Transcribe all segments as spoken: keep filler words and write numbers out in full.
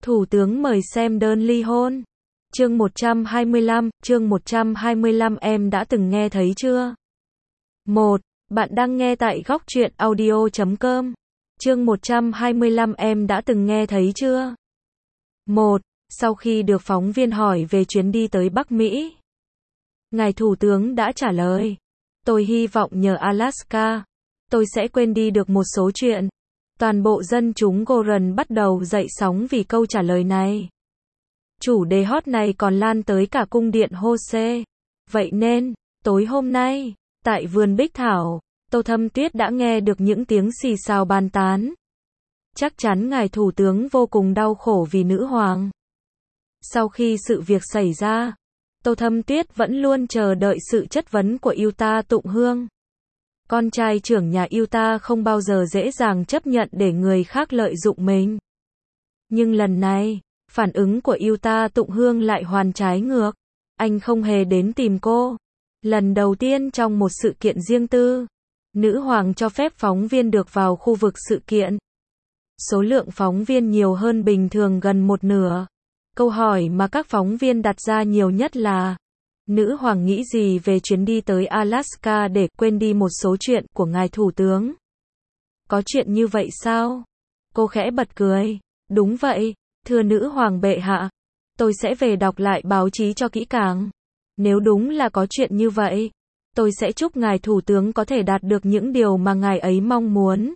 Thủ tướng mời xem đơn ly hôn. Chương một trăm hai mươi lăm, chương một trăm hai mươi lăm em đã từng nghe thấy chưa? một. Bạn đang nghe tại góc truyện audio chấm com. Chương một trăm hai mươi lăm em đã từng nghe thấy chưa? một. Sau khi được phóng viên hỏi về chuyến đi tới Bắc Mỹ, ngài Thủ tướng đã trả lời: tôi hy vọng nhờ Alaska, tôi sẽ quên đi được một số chuyện. Toàn bộ dân chúng Goran bắt đầu dậy sóng vì câu trả lời này. Chủ đề hot này còn lan tới cả cung điện Jose. Vậy nên, tối hôm nay, tại vườn Bích Thảo, Tô Thâm Tuyết đã nghe được những tiếng xì xào bàn tán. Chắc chắn ngài Thủ tướng vô cùng đau khổ vì nữ hoàng. Sau khi sự việc xảy ra, Tô Thâm Tuyết vẫn luôn chờ đợi sự chất vấn của Yuta Tụng Hương. Con trai trưởng nhà Yuta không bao giờ dễ dàng chấp nhận để người khác lợi dụng mình. Nhưng lần này, phản ứng của Yuta Tụng Hương lại hoàn trái ngược. Anh không hề đến tìm cô. Lần đầu tiên trong một sự kiện riêng tư, nữ hoàng cho phép phóng viên được vào khu vực sự kiện. Số lượng phóng viên nhiều hơn bình thường gần một nửa. Câu hỏi mà các phóng viên đặt ra nhiều nhất là: nữ hoàng nghĩ gì về chuyến đi tới Alaska để quên đi một số chuyện của ngài Thủ tướng? Có chuyện như vậy sao? Cô khẽ bật cười. Đúng vậy, thưa nữ hoàng bệ hạ. Tôi sẽ về đọc lại báo chí cho kỹ càng. Nếu đúng là có chuyện như vậy, tôi sẽ chúc ngài Thủ tướng có thể đạt được những điều mà ngài ấy mong muốn.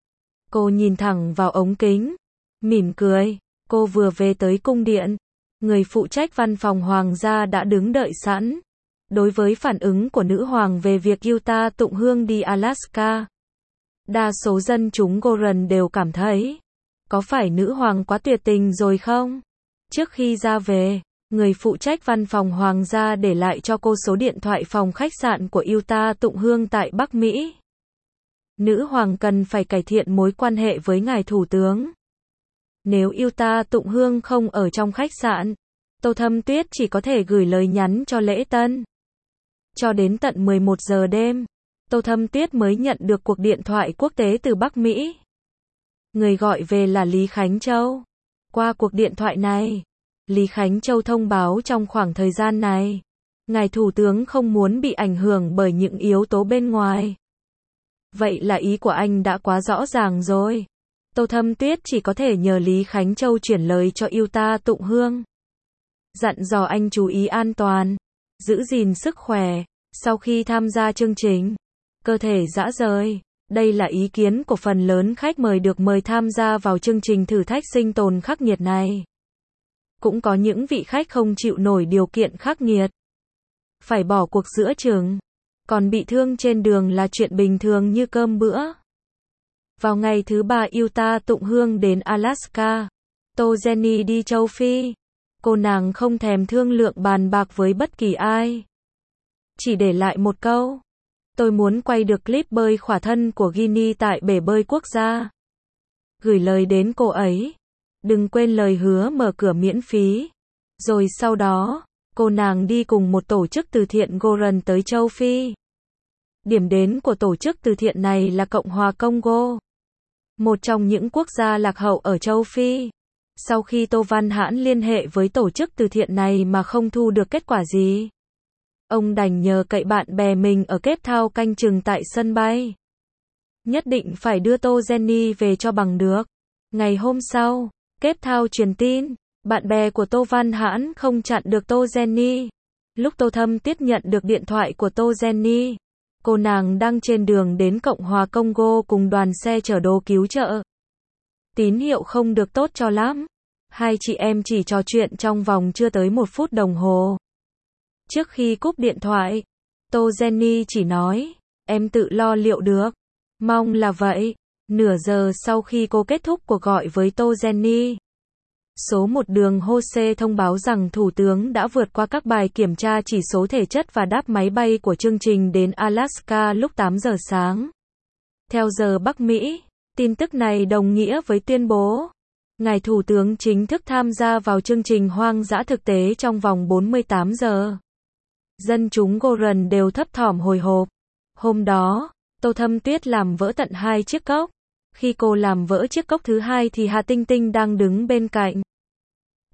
Cô nhìn thẳng vào ống kính, mỉm cười. Cô vừa về tới cung điện. Người phụ trách văn phòng hoàng gia đã đứng đợi sẵn. Đối với phản ứng của nữ hoàng về việc Yuta Tụng Hương đi Alaska, đa số dân chúng Goran đều cảm thấy, có phải nữ hoàng quá tuyệt tình rồi không? Trước khi ra về, người phụ trách văn phòng hoàng gia để lại cho cô số điện thoại phòng khách sạn của Yuta Tụng Hương tại Bắc Mỹ. Nữ hoàng cần phải cải thiện mối quan hệ với ngài Thủ tướng. Nếu Yuta Tụng Hương không ở trong khách sạn, Tô Thâm Tuyết chỉ có thể gửi lời nhắn cho lễ tân. Cho đến tận mười một giờ đêm, Tô Thâm Tuyết mới nhận được cuộc điện thoại quốc tế từ Bắc Mỹ. Người gọi về là Lý Khánh Châu. Qua cuộc điện thoại này, Lý Khánh Châu thông báo trong khoảng thời gian này, ngài Thủ tướng không muốn bị ảnh hưởng bởi những yếu tố bên ngoài. Vậy là ý của anh đã quá rõ ràng rồi. Tô Thâm Tuyết chỉ có thể nhờ Lý Khánh Châu chuyển lời cho Yuta Tụng Hương. Dặn dò anh chú ý an toàn, giữ gìn sức khỏe, sau khi tham gia chương trình. Cơ thể rã rời. Đây là ý kiến của phần lớn khách mời được mời tham gia vào chương trình thử thách sinh tồn khắc nghiệt này. Cũng có những vị khách không chịu nổi điều kiện khắc nghiệt, phải bỏ cuộc giữa chừng. Còn bị thương trên đường là chuyện bình thường như cơm bữa. Vào ngày thứ ba Yuta Tụng Hương đến Alaska, Tô Jenny đi châu Phi. Cô nàng không thèm thương lượng bàn bạc với bất kỳ ai. Chỉ để lại một câu: tôi muốn quay được clip bơi khỏa thân của Ginny tại bể bơi quốc gia. Gửi lời đến cô ấy: đừng quên lời hứa mở cửa miễn phí. Rồi sau đó, cô nàng đi cùng một tổ chức từ thiện Goran tới châu Phi. Điểm đến của tổ chức từ thiện này là Cộng hòa Congo, một trong những quốc gia lạc hậu ở châu Phi. Sau khi Tô Văn Hãn liên hệ với tổ chức từ thiện này mà không thu được kết quả gì, ông đành nhờ cậy bạn bè mình ở Cape Town canh chừng tại sân bay. Nhất định phải đưa Tô Jenny về cho bằng được. Ngày hôm sau, Cape Town truyền tin, bạn bè của Tô Văn Hãn không chặn được Tô Jenny. Lúc Tô Thâm tiếp nhận được điện thoại của Tô Jenny, cô nàng đang trên đường đến Cộng hòa Congo cùng đoàn xe chở đồ cứu trợ. Tín hiệu không được tốt cho lắm. Hai chị em chỉ trò chuyện trong vòng chưa tới một phút đồng hồ. Trước khi cúp điện thoại, Tô Jenny chỉ nói: em tự lo liệu được. Mong là vậy. Nửa giờ sau khi cô kết thúc cuộc gọi với Tô Jenny, số một đường Jose thông báo rằng Thủ tướng đã vượt qua các bài kiểm tra chỉ số thể chất và đáp máy bay của chương trình đến Alaska lúc tám giờ sáng. Theo giờ Bắc Mỹ, tin tức này đồng nghĩa với tuyên bố ngài Thủ tướng chính thức tham gia vào chương trình hoang dã thực tế trong vòng bốn mươi tám giờ. Dân chúng Goran đều thấp thỏm hồi hộp. Hôm đó, Tô Thâm Tuyết làm vỡ tận hai chiếc cốc. Khi cô làm vỡ chiếc cốc thứ hai thì Hà Tinh Tinh đang đứng bên cạnh.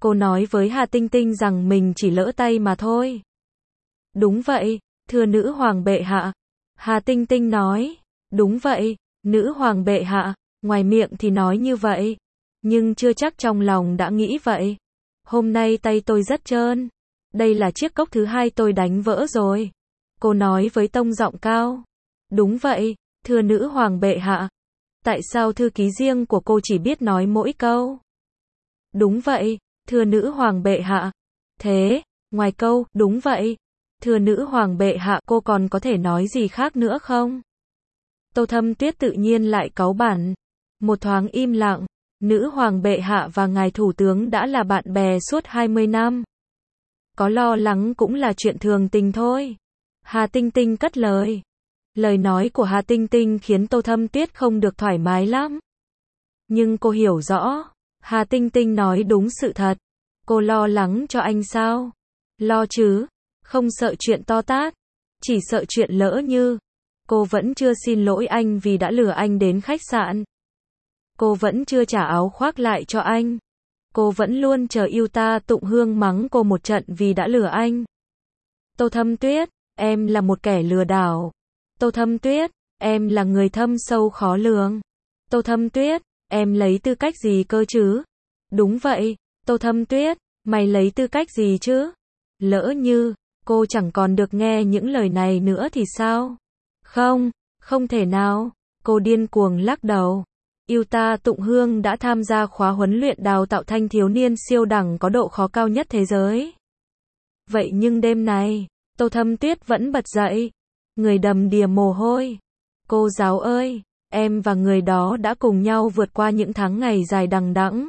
Cô nói với Hà Tinh Tinh rằng mình chỉ lỡ tay mà thôi. Đúng vậy, thưa nữ hoàng bệ hạ. Hà Tinh Tinh nói. Đúng vậy, nữ hoàng bệ hạ. Ngoài miệng thì nói như vậy, nhưng chưa chắc trong lòng đã nghĩ vậy. Hôm nay tay tôi rất trơn. Đây là chiếc cốc thứ hai tôi đánh vỡ rồi. Cô nói với tông giọng cao. Đúng vậy, thưa nữ hoàng bệ hạ. Tại sao thư ký riêng của cô chỉ biết nói mỗi câu? Đúng vậy, thưa nữ hoàng bệ hạ. Thế, ngoài câu, đúng vậy, thưa nữ hoàng bệ hạ, cô còn có thể nói gì khác nữa không? Tô Thâm Tuyết tự nhiên lại cáu bản. Một thoáng im lặng, nữ hoàng bệ hạ và ngài thủ tướng đã là bạn bè suốt hai mươi năm. Có lo lắng cũng là chuyện thường tình thôi. Hà Tinh Tinh cất lời. Lời nói của Hà Tinh Tinh khiến Tô Thâm Tuyết không được thoải mái lắm. Nhưng cô hiểu rõ, Hà Tinh Tinh nói đúng sự thật. Cô lo lắng cho anh sao? Lo chứ, không sợ chuyện to tát, chỉ sợ chuyện lỡ như. Cô vẫn chưa xin lỗi anh vì đã lừa anh đến khách sạn. Cô vẫn chưa trả áo khoác lại cho anh. Cô vẫn luôn chờ Yuta Tụng Hương mắng cô một trận vì đã lừa anh. Tô Thâm Tuyết, em là một kẻ lừa đảo. Tô Thâm Tuyết, em là người thâm sâu khó lường. Tô Thâm Tuyết, em lấy tư cách gì cơ chứ? Đúng vậy, Tô Thâm Tuyết, mày lấy tư cách gì chứ? Lỡ như, cô chẳng còn được nghe những lời này nữa thì sao? Không, không thể nào. Cô điên cuồng lắc đầu. Yuta Tụng Hương đã tham gia khóa huấn luyện đào tạo thanh thiếu niên siêu đẳng có độ khó cao nhất thế giới. Vậy nhưng đêm này, Tô Thâm Tuyết vẫn bật dậy. Người đầm đìa mồ hôi. Cô giáo ơi, em và người đó đã cùng nhau vượt qua những tháng ngày dài đằng đẵng.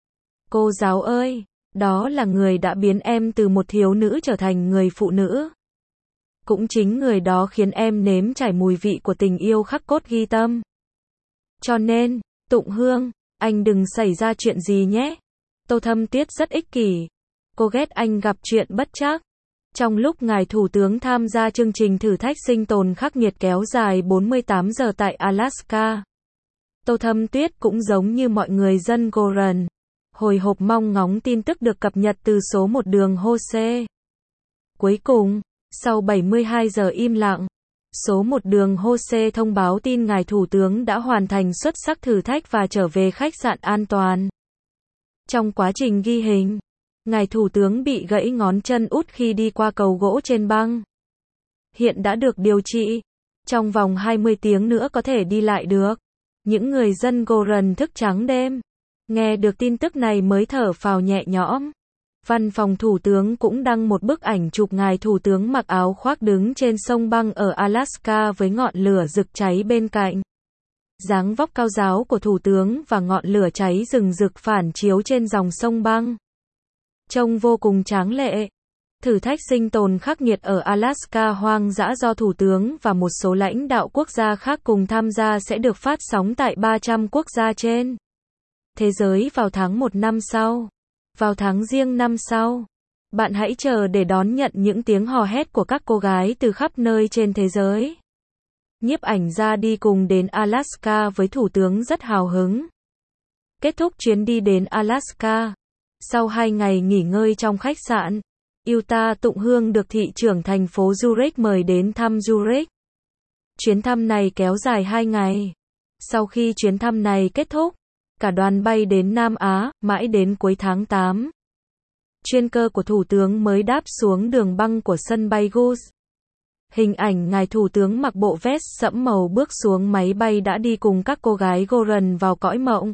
Cô giáo ơi, đó là người đã biến em từ một thiếu nữ trở thành người phụ nữ. Cũng chính người đó khiến em nếm trải mùi vị của tình yêu khắc cốt ghi tâm. Cho nên, Tụng Hương, anh đừng xảy ra chuyện gì nhé. Tô Thâm Tuyết rất ích kỷ. Cô ghét anh gặp chuyện bất trắc. Trong lúc ngài thủ tướng tham gia chương trình thử thách sinh tồn khắc nghiệt kéo dài bốn mươi tám giờ tại Alaska, Tô Thâm Tuyết cũng giống như mọi người dân Goran, hồi hộp mong ngóng tin tức được cập nhật từ số một đường Jose. Cuối cùng, sau bảy mươi hai giờ im lặng, số một đường Jose thông báo tin ngài thủ tướng đã hoàn thành xuất sắc thử thách và trở về khách sạn an toàn. Trong quá trình ghi hình, ngài thủ tướng bị gãy ngón chân út khi đi qua cầu gỗ trên băng. Hiện đã được điều trị. Trong vòng hai mươi tiếng nữa có thể đi lại được. Những người dân Goran thức trắng đêm. Nghe được tin tức này mới thở phào nhẹ nhõm. Văn phòng thủ tướng cũng đăng một bức ảnh chụp ngài thủ tướng mặc áo khoác đứng trên sông băng ở Alaska với ngọn lửa rực cháy bên cạnh. Dáng vóc cao ráo của thủ tướng và ngọn lửa cháy rừng rực phản chiếu trên dòng sông băng. Trông vô cùng tráng lệ. Thử thách sinh tồn khắc nghiệt ở Alaska hoang dã do thủ tướng và một số lãnh đạo quốc gia khác cùng tham gia sẽ được phát sóng tại ba trăm quốc gia trên thế giới vào tháng một năm sau. Vào tháng Giêng năm sau, bạn hãy chờ để đón nhận những tiếng hò hét của các cô gái từ khắp nơi trên thế giới. Nhiếp ảnh gia đi cùng đến Alaska với thủ tướng rất hào hứng. Kết thúc chuyến đi đến Alaska. Sau hai ngày nghỉ ngơi trong khách sạn, Yuta Tụng Hương được thị trưởng thành phố Zurich mời đến thăm Zurich. Chuyến thăm này kéo dài hai ngày. Sau khi chuyến thăm này kết thúc, cả đoàn bay đến Nam Á, mãi đến cuối tháng tám. Chuyên cơ của thủ tướng mới đáp xuống đường băng của sân bay Goose. Hình ảnh ngài thủ tướng mặc bộ vest sẫm màu bước xuống máy bay đã đi cùng các cô gái Goran vào cõi mộng.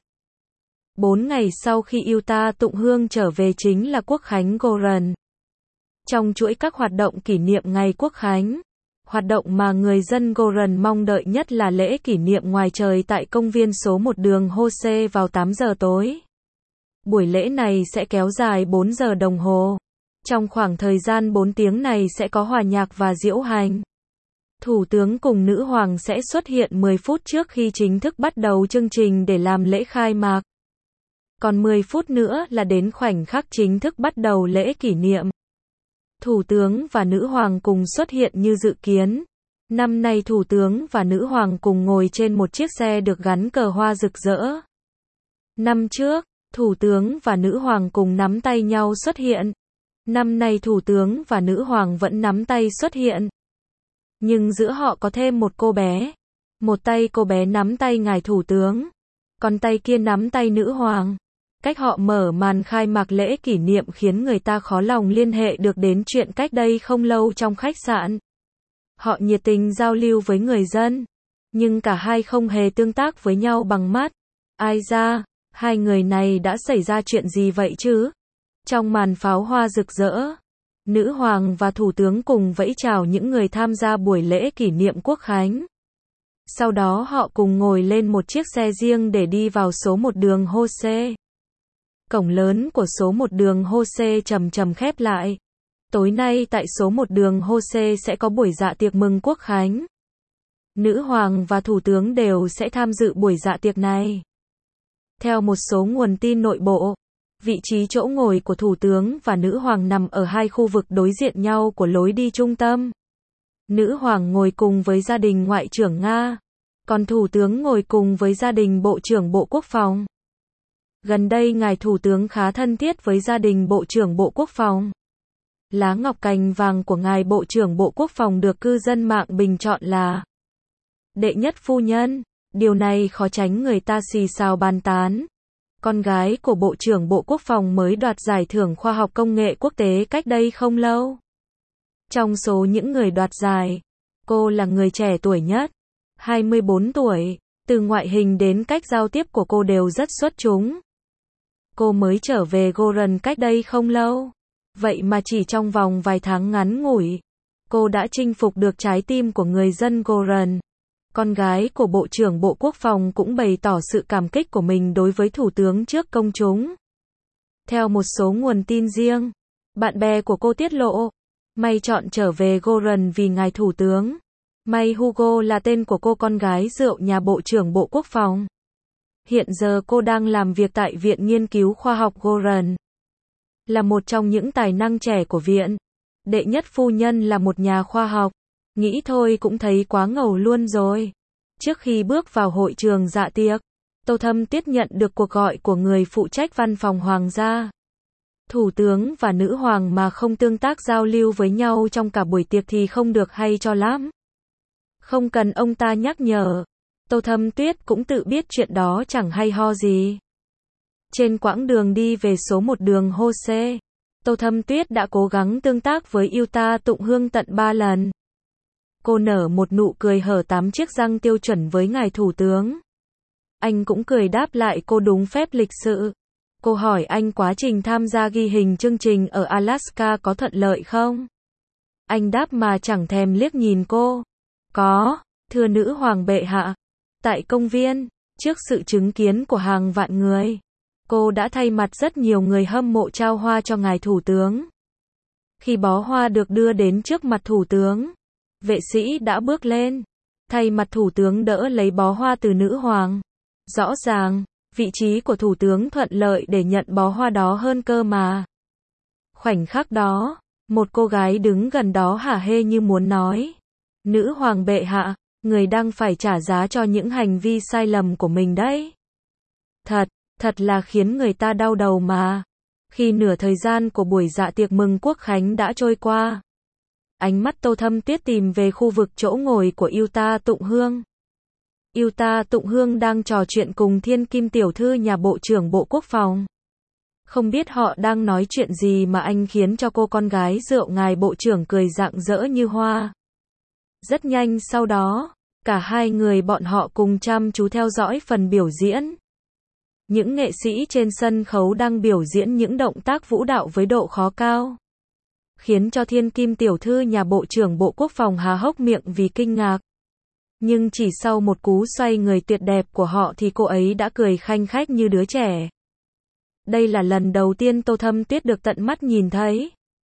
Bốn ngày sau khi Yuta Tụng Hương trở về chính là Quốc khánh Goran. Trong chuỗi các hoạt động kỷ niệm ngày Quốc khánh, hoạt động mà người dân Goran mong đợi nhất là lễ kỷ niệm ngoài trời tại công viên số một đường Jose vào tám giờ tối. Buổi lễ này sẽ kéo dài bốn giờ đồng hồ. Trong khoảng thời gian bốn tiếng này sẽ có hòa nhạc và diễu hành. Thủ tướng cùng nữ hoàng sẽ xuất hiện mười phút trước khi chính thức bắt đầu chương trình để làm lễ khai mạc. Còn mười phút nữa là đến khoảnh khắc chính thức bắt đầu lễ kỷ niệm. Thủ tướng và nữ hoàng cùng xuất hiện như dự kiến. Năm nay thủ tướng và nữ hoàng cùng ngồi trên một chiếc xe được gắn cờ hoa rực rỡ. Năm trước, Thủ tướng và nữ hoàng cùng nắm tay nhau xuất hiện. Năm nay thủ tướng và nữ hoàng vẫn nắm tay xuất hiện. Nhưng giữa họ có thêm một cô bé. Một tay cô bé nắm tay ngài thủ tướng, còn tay kia nắm tay nữ hoàng. Cách họ mở màn khai mạc lễ kỷ niệm khiến người ta khó lòng liên hệ được đến chuyện cách đây không lâu trong khách sạn. Họ nhiệt tình giao lưu với người dân, nhưng cả hai không hề tương tác với nhau bằng mắt. Ai ra, hai người này đã xảy ra chuyện gì vậy chứ? Trong màn pháo hoa rực rỡ, nữ hoàng và thủ tướng cùng vẫy chào những người tham gia buổi lễ kỷ niệm quốc khánh. Sau đó họ cùng ngồi lên một chiếc xe riêng để đi vào số một đường Jose. Cổng lớn của số một đường Jose chậm chậm khép lại. Tối nay tại số một đường Jose sẽ có buổi dạ tiệc mừng quốc khánh. Nữ hoàng và thủ tướng đều sẽ tham dự buổi dạ tiệc này. Theo một số nguồn tin nội bộ, vị trí chỗ ngồi của thủ tướng và nữ hoàng nằm ở hai khu vực đối diện nhau của lối đi trung tâm. Nữ hoàng ngồi cùng với gia đình ngoại trưởng Nga, còn thủ tướng ngồi cùng với gia đình bộ trưởng Bộ Quốc phòng. Gần đây ngài thủ tướng khá thân thiết với gia đình bộ trưởng Bộ Quốc phòng. Lá ngọc cành vàng của ngài bộ trưởng Bộ Quốc phòng được cư dân mạng bình chọn là đệ nhất phu nhân. Điều này khó tránh người ta xì xào bàn tán. Con gái của Bộ trưởng Bộ Quốc phòng mới đoạt giải thưởng khoa học công nghệ quốc tế cách đây không lâu. Trong số những người đoạt giải, cô là người trẻ tuổi nhất, hai mươi bốn tuổi, từ ngoại hình đến cách giao tiếp của cô đều rất xuất chúng. Cô mới trở về Goran cách đây không lâu, vậy mà chỉ trong vòng vài tháng ngắn ngủi, cô đã chinh phục được trái tim của người dân Goran. Con gái của Bộ trưởng Bộ Quốc phòng cũng bày tỏ sự cảm kích của mình đối với thủ tướng trước công chúng. Theo một số nguồn tin riêng, bạn bè của cô tiết lộ, May chọn trở về Goran vì ngài thủ tướng. May Hugo là tên của cô con gái rượu nhà Bộ trưởng Bộ Quốc phòng. Hiện giờ cô đang làm việc tại Viện Nghiên cứu Khoa học Goran. Là một trong những tài năng trẻ của viện. Đệ nhất phu nhân là một nhà khoa học. Nghĩ thôi cũng thấy quá ngầu luôn rồi. Trước khi bước vào hội trường dạ tiệc, Tô Thâm Tuyết nhận được cuộc gọi của người phụ trách văn phòng Hoàng gia. Thủ tướng và nữ hoàng mà không tương tác giao lưu với nhau trong cả buổi tiệc thì không được hay cho lắm. Không cần ông ta nhắc nhở, Tô Thâm Tuyết cũng tự biết chuyện đó chẳng hay ho gì. Trên quãng đường đi về số một đường Jose, Tô Thâm Tuyết đã cố gắng tương tác với Yuta Tụng Hương tận ba lần. Cô nở một nụ cười hở tám chiếc răng tiêu chuẩn với ngài thủ tướng. Anh cũng cười đáp lại cô đúng phép lịch sự. Cô hỏi anh quá trình tham gia ghi hình chương trình ở Alaska có thuận lợi không? Anh đáp mà chẳng thèm liếc nhìn cô. Có, thưa nữ hoàng bệ hạ. Tại công viên, trước sự chứng kiến của hàng vạn người, cô đã thay mặt rất nhiều người hâm mộ trao hoa cho ngài thủ tướng. Khi bó hoa được đưa đến trước mặt thủ tướng, vệ sĩ đã bước lên, thay mặt thủ tướng đỡ lấy bó hoa từ nữ hoàng. Rõ ràng, vị trí của thủ tướng thuận lợi để nhận bó hoa đó hơn cơ mà. Khoảnh khắc đó, một cô gái đứng gần đó hả hê như muốn nói. Nữ hoàng bệ hạ, người đang phải trả giá cho những hành vi sai lầm của mình đấy. Thật, thật là khiến người ta đau đầu mà. Khi nửa thời gian của buổi dạ tiệc mừng quốc khánh đã trôi qua, ánh mắt Tô Thâm Tuyết tìm về khu vực chỗ ngồi của Yuta Tụng Hương. Yuta Tụng Hương đang trò chuyện cùng Thiên Kim tiểu thư nhà Bộ trưởng Bộ Quốc phòng. Không biết họ đang nói chuyện gì mà anh khiến cho cô con gái rượu ngài Bộ trưởng cười rạng rỡ như hoa. Rất nhanh sau đó, cả hai người bọn họ cùng chăm chú theo dõi phần biểu diễn. Những nghệ sĩ trên sân khấu đang biểu diễn những động tác vũ đạo với độ khó cao, khiến cho Thiên Kim tiểu thư nhà Bộ trưởng Bộ Quốc phòng há hốc miệng vì kinh ngạc. Nhưng chỉ sau một cú xoay người tuyệt đẹp của họ thì cô ấy đã cười khanh khách như đứa trẻ. Đây là lần đầu tiên Tô Thâm Tuyết được tận mắt nhìn thấy.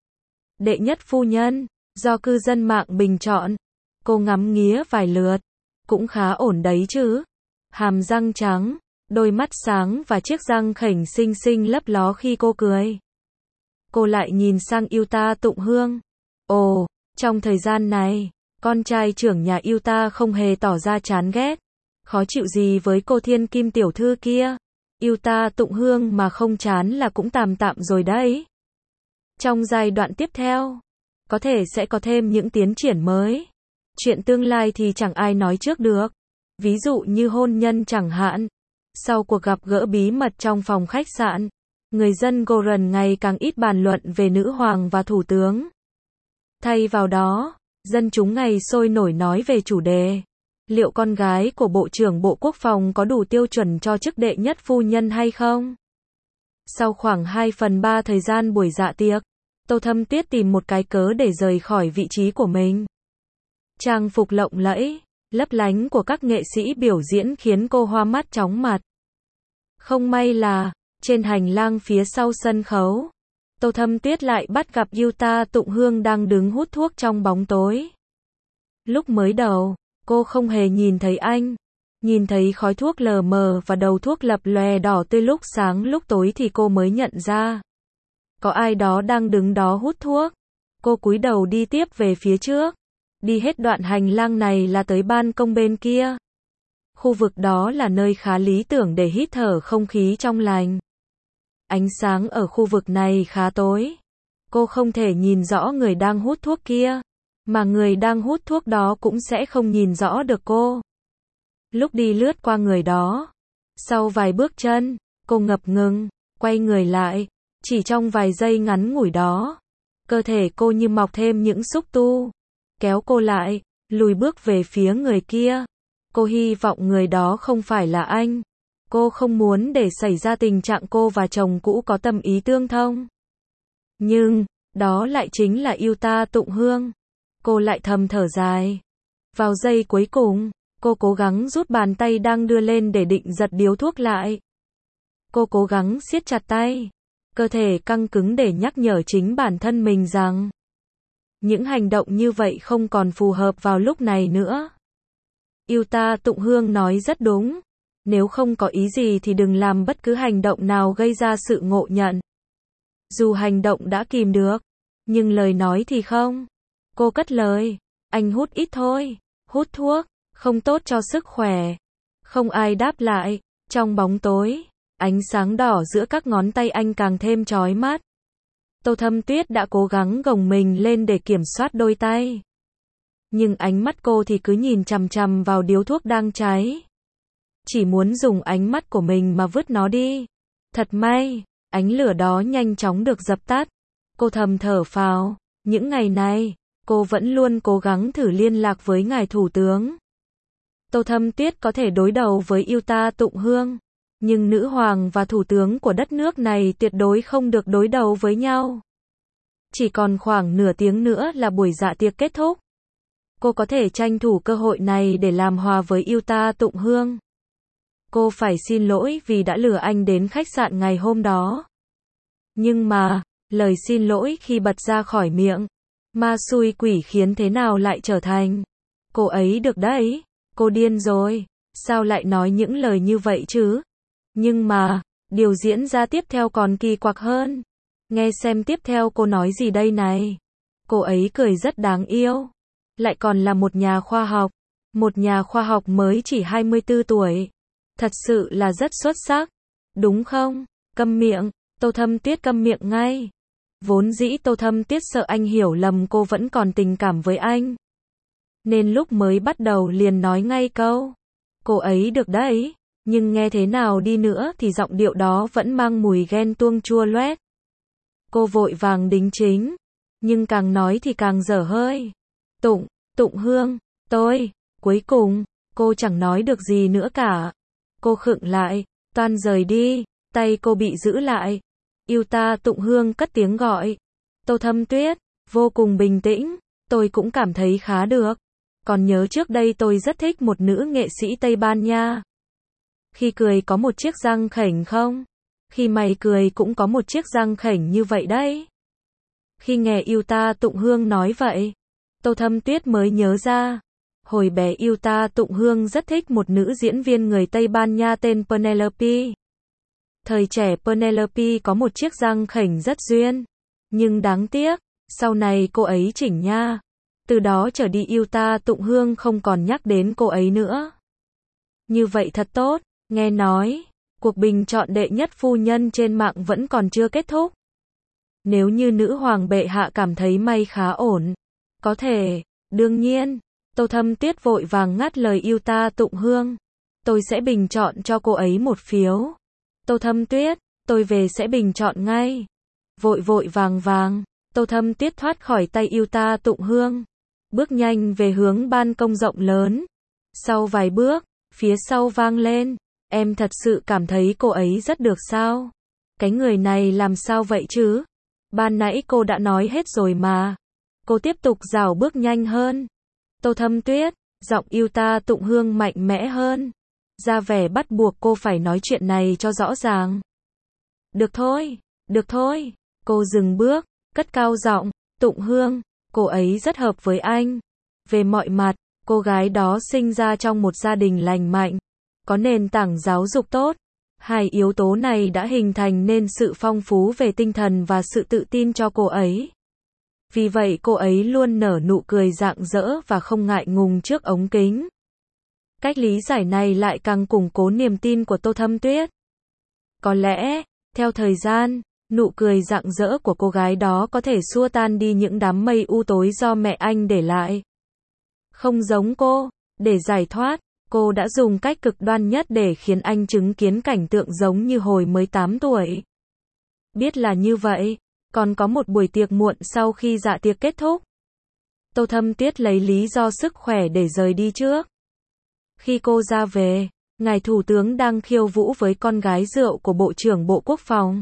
Đệ nhất phu nhân, do cư dân mạng bình chọn. Cô ngắm nghía vài lượt. Cũng khá ổn đấy chứ. Hàm răng trắng, đôi mắt sáng và chiếc răng khểnh xinh xinh lấp ló khi cô cười. Cô lại nhìn sang Yuta Tụng Hương. Ồ, trong thời gian này, con trai trưởng nhà Yuta không hề tỏ ra chán ghét, khó chịu gì với cô Thiên Kim tiểu thư kia. Yêu ta tụng hương mà không chán là cũng tạm tạm rồi đấy. Trong giai đoạn tiếp theo, có thể sẽ có thêm những tiến triển mới. Chuyện tương lai thì chẳng ai nói trước được. Ví dụ như hôn nhân chẳng hạn. Sau cuộc gặp gỡ bí mật trong phòng khách sạn, người dân Goran ngày càng ít bàn luận về nữ hoàng và thủ tướng. Thay vào đó, dân chúng ngày sôi nổi nói về chủ đề. Liệu con gái của Bộ trưởng Bộ Quốc phòng có đủ tiêu chuẩn cho chức đệ nhất phu nhân hay không? Sau khoảng hai phần ba thời gian buổi dạ tiệc, Tô Thâm Tuyết tìm một cái cớ để rời khỏi vị trí của mình. Trang phục lộng lẫy, lấp lánh của các nghệ sĩ biểu diễn khiến cô hoa mắt chóng mặt. Không may là, trên hành lang phía sau sân khấu, Tô Thâm Tuyết lại bắt gặp Yuta Tụng Hương đang đứng hút thuốc trong bóng tối. Lúc mới đầu, cô không hề nhìn thấy anh. Nhìn thấy khói thuốc lờ mờ và đầu thuốc lập lòe đỏ tươi lúc sáng lúc tối thì cô mới nhận ra. Có ai đó đang đứng đó hút thuốc. Cô cúi đầu đi tiếp về phía trước. Đi hết đoạn hành lang này là tới ban công bên kia. Khu vực đó là nơi khá lý tưởng để hít thở không khí trong lành. Ánh sáng ở khu vực này khá tối. Cô không thể nhìn rõ người đang hút thuốc kia. Mà người đang hút thuốc đó cũng sẽ không nhìn rõ được cô. Lúc đi lướt qua người đó, sau vài bước chân, cô ngập ngừng, quay người lại. Chỉ trong vài giây ngắn ngủi đó, cơ thể cô như mọc thêm những xúc tu, kéo cô lại, lùi bước về phía người kia. Cô hy vọng người đó không phải là anh. Cô không muốn để xảy ra tình trạng cô và chồng cũ có tâm ý tương thông. Nhưng, đó lại chính là Yuta Tụng Hương. Cô lại thầm thở dài. Vào giây cuối cùng, cô cố gắng rút bàn tay đang đưa lên để định giật điếu thuốc lại. Cô cố gắng siết chặt tay, cơ thể căng cứng để nhắc nhở chính bản thân mình rằng những hành động như vậy không còn phù hợp vào lúc này nữa. Yuta Tụng Hương nói rất đúng. Nếu không có ý gì thì đừng làm bất cứ hành động nào gây ra sự ngộ nhận. Dù hành động đã kìm được, nhưng lời nói thì không. Cô cất lời, anh hút ít thôi, hút thuốc, không tốt cho sức khỏe. Không ai đáp lại, trong bóng tối, ánh sáng đỏ giữa các ngón tay anh càng thêm chói mắt. Tô Thâm Tuyết đã cố gắng gồng mình lên để kiểm soát đôi tay. Nhưng ánh mắt cô thì cứ nhìn chằm chằm vào điếu thuốc đang cháy. Chỉ muốn dùng ánh mắt của mình mà vứt nó đi. Thật may, ánh lửa đó nhanh chóng được dập tắt. Cô thầm thở phào, những ngày này, cô vẫn luôn cố gắng thử liên lạc với ngài thủ tướng. Tô Thâm Tuyết có thể đối đầu với Yuta Tụng Hương, nhưng nữ hoàng và thủ tướng của đất nước này tuyệt đối không được đối đầu với nhau. Chỉ còn khoảng nửa tiếng nữa là buổi dạ tiệc kết thúc. Cô có thể tranh thủ cơ hội này để làm hòa với Yuta Tụng Hương. Cô phải xin lỗi vì đã lừa anh đến khách sạn ngày hôm đó. Nhưng mà, lời xin lỗi khi bật ra khỏi miệng, ma xui quỷ khiến thế nào lại trở thành. Cô ấy được đấy, cô điên rồi, sao lại nói những lời như vậy chứ? Nhưng mà, điều diễn ra tiếp theo còn kỳ quặc hơn. Nghe xem tiếp theo cô nói gì đây này. Cô ấy cười rất đáng yêu. Lại còn là một nhà khoa học. Một nhà khoa học mới chỉ hai mươi tư tuổi. Thật sự là rất xuất sắc. Đúng không? Câm miệng. Tô Thâm Tuyết câm miệng ngay. Vốn dĩ Tô Thâm Tuyết sợ anh hiểu lầm cô vẫn còn tình cảm với anh. Nên lúc mới bắt đầu liền nói ngay câu. Cô ấy được đấy. Nhưng nghe thế nào đi nữa thì giọng điệu đó vẫn mang mùi ghen tuông chua loét. Cô vội vàng đính chính. Nhưng càng nói thì càng dở hơi. Tụng, Tụng Hương, tôi. Cuối cùng, cô chẳng nói được gì nữa cả. Cô khựng lại, toan rời đi, tay cô bị giữ lại. Yuta Tụng Hương cất tiếng gọi. Tô Thâm Tuyết, vô cùng bình tĩnh, tôi cũng cảm thấy khá được. Còn nhớ trước đây tôi rất thích một nữ nghệ sĩ Tây Ban Nha. Khi cười có một chiếc răng khểnh không? Khi mày cười cũng có một chiếc răng khểnh như vậy đấy. Khi nghe Yuta Tụng Hương nói vậy, Tô Thâm Tuyết mới nhớ ra. Hồi bé Yuta Tụng Hương rất thích một nữ diễn viên người Tây Ban Nha tên Penelope. Thời trẻ Penelope có một chiếc răng khểnh rất duyên. Nhưng đáng tiếc, sau này cô ấy chỉnh nha. Từ đó trở đi Yuta Tụng Hương không còn nhắc đến cô ấy nữa. Như vậy thật tốt, nghe nói, Cuộc bình chọn đệ nhất phu nhân trên mạng vẫn còn chưa kết thúc. Nếu như nữ hoàng bệ hạ cảm thấy may khá ổn, có thể, đương nhiên, Tô Thâm Tuyết vội vàng ngắt lời yêu ta Tụng Hương. Tôi sẽ bình chọn cho cô ấy một phiếu. Tô Thâm Tuyết, tôi về sẽ bình chọn ngay. Vội vội vàng vàng, Tô Thâm Tuyết thoát khỏi tay yêu ta Tụng Hương. Bước nhanh về hướng ban công rộng lớn. Sau vài bước, phía sau vang lên. Em thật sự cảm thấy cô ấy rất được sao? Cái người này làm sao vậy chứ? Ban nãy cô đã nói hết rồi mà. Cô tiếp tục rảo bước nhanh hơn. Tô Thâm Tuyết, giọng yêu ta Tụng Hương mạnh mẽ hơn. Ra vẻ bắt buộc cô phải nói chuyện này cho rõ ràng. Được thôi, được thôi. Cô dừng bước, cất cao giọng, Tụng Hương, cô ấy rất hợp với anh. Về mọi mặt, cô gái đó sinh ra trong một gia đình lành mạnh, có nền tảng giáo dục tốt. Hai yếu tố này đã hình thành nên sự phong phú về tinh thần và sự tự tin cho cô ấy. Vì vậy cô ấy luôn nở nụ cười rạng rỡ và không ngại ngùng trước ống kính. Cách lý giải này lại càng củng cố niềm tin của Tô Thâm Tuyết. Có lẽ, theo thời gian, nụ cười rạng rỡ của cô gái đó có thể xua tan đi những đám mây u tối do mẹ anh để lại. Không giống cô, để giải thoát, cô đã dùng cách cực đoan nhất để khiến anh chứng kiến cảnh tượng giống như hồi mới tám tuổi. Biết là như vậy, còn có một buổi tiệc muộn sau khi dạ tiệc kết thúc. Tô Thâm Tuyết lấy lý do sức khỏe để rời đi trước. Khi cô ra về, ngài thủ tướng đang khiêu vũ với con gái rượu của Bộ trưởng Bộ Quốc phòng.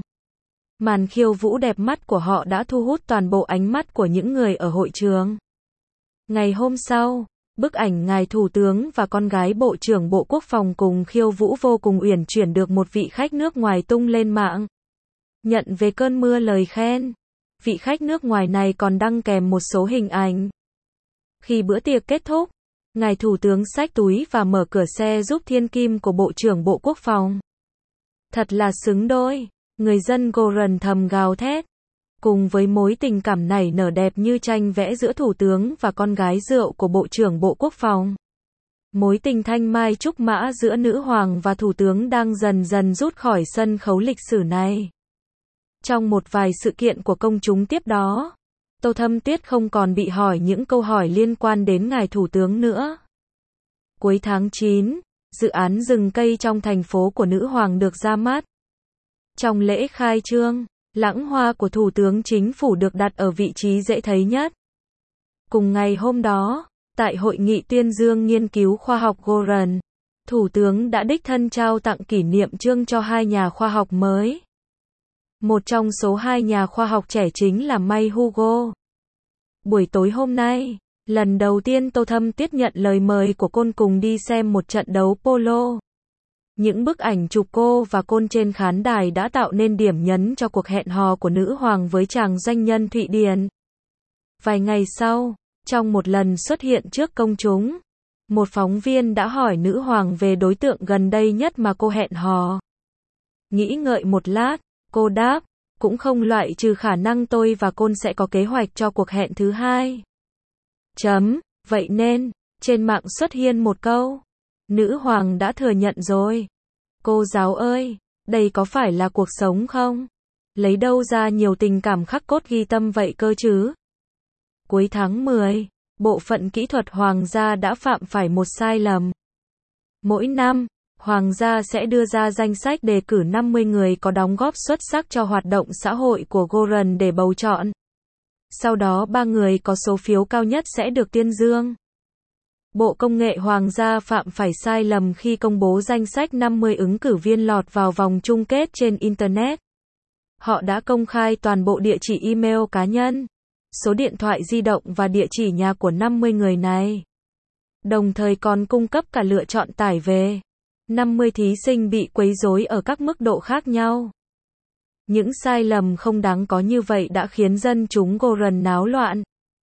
Màn khiêu vũ đẹp mắt của họ đã thu hút toàn bộ ánh mắt của những người ở hội trường. Ngày hôm sau, bức ảnh ngài thủ tướng và con gái Bộ trưởng Bộ Quốc phòng cùng khiêu vũ vô cùng uyển chuyển được một vị khách nước ngoài tung lên mạng. Nhận về cơn mưa lời khen. Vị khách nước ngoài này còn đăng kèm một số hình ảnh. Khi bữa tiệc kết thúc, ngài thủ tướng xách túi và mở cửa xe giúp thiên kim của Bộ trưởng Bộ Quốc phòng. Thật là xứng đôi, người dân Goran thầm gào thét. Cùng với mối tình cảm nảy nở đẹp như tranh vẽ giữa thủ tướng và con gái rượu của Bộ trưởng Bộ Quốc phòng. Mối tình thanh mai trúc mã giữa nữ hoàng và thủ tướng đang dần dần rút khỏi sân khấu lịch sử này. Trong một vài sự kiện của công chúng tiếp đó, Tô Thâm Tuyết không còn bị hỏi những câu hỏi liên quan đến ngài thủ tướng nữa. Cuối tháng chín, dự án rừng cây trong thành phố của nữ hoàng được ra mắt. Trong lễ khai trương, lãng hoa của thủ tướng chính phủ được đặt ở vị trí dễ thấy nhất. Cùng ngày hôm đó, tại hội nghị tuyên dương nghiên cứu khoa học Goran, thủ tướng đã đích thân trao tặng kỷ niệm chương cho hai nhà khoa học mới. Một trong số hai nhà khoa học trẻ chính là May Hugo. Buổi tối hôm nay, lần đầu tiên Tô Thâm Tuyết nhận lời mời của Côn cùng đi xem một trận đấu polo. Những bức ảnh chụp cô và Côn trên khán đài đã tạo nên điểm nhấn cho cuộc hẹn hò của nữ hoàng với chàng doanh nhân Thụy Điển. Vài ngày sau, trong một lần xuất hiện trước công chúng, một phóng viên đã hỏi nữ hoàng về đối tượng gần đây nhất mà cô hẹn hò. Nghĩ ngợi một lát, cô đáp, cũng không loại trừ khả năng tôi và Côn sẽ có kế hoạch cho cuộc hẹn thứ hai. Chấm, vậy nên, trên mạng xuất hiện một câu. Nữ hoàng đã thừa nhận rồi. Cô giáo ơi, đây có phải là cuộc sống không? Lấy đâu ra nhiều tình cảm khắc cốt ghi tâm vậy cơ chứ? Cuối tháng mười, bộ phận kỹ thuật hoàng gia đã phạm phải một sai lầm. Mỗi năm, hoàng gia sẽ đưa ra danh sách đề cử năm mươi người có đóng góp xuất sắc cho hoạt động xã hội của Goran để bầu chọn. Sau đó ba người có số phiếu cao nhất sẽ được tuyên dương. Bộ Công nghệ Hoàng gia phạm phải sai lầm khi công bố danh sách năm mươi ứng cử viên lọt vào vòng chung kết trên Internet. Họ đã công khai toàn bộ địa chỉ email cá nhân, số điện thoại di động và địa chỉ nhà của năm mươi người này. Đồng thời còn cung cấp cả lựa chọn tải về. năm mươi thí sinh bị quấy rối ở các mức độ khác nhau. Những sai lầm không đáng có như vậy đã khiến dân chúng Goran náo loạn.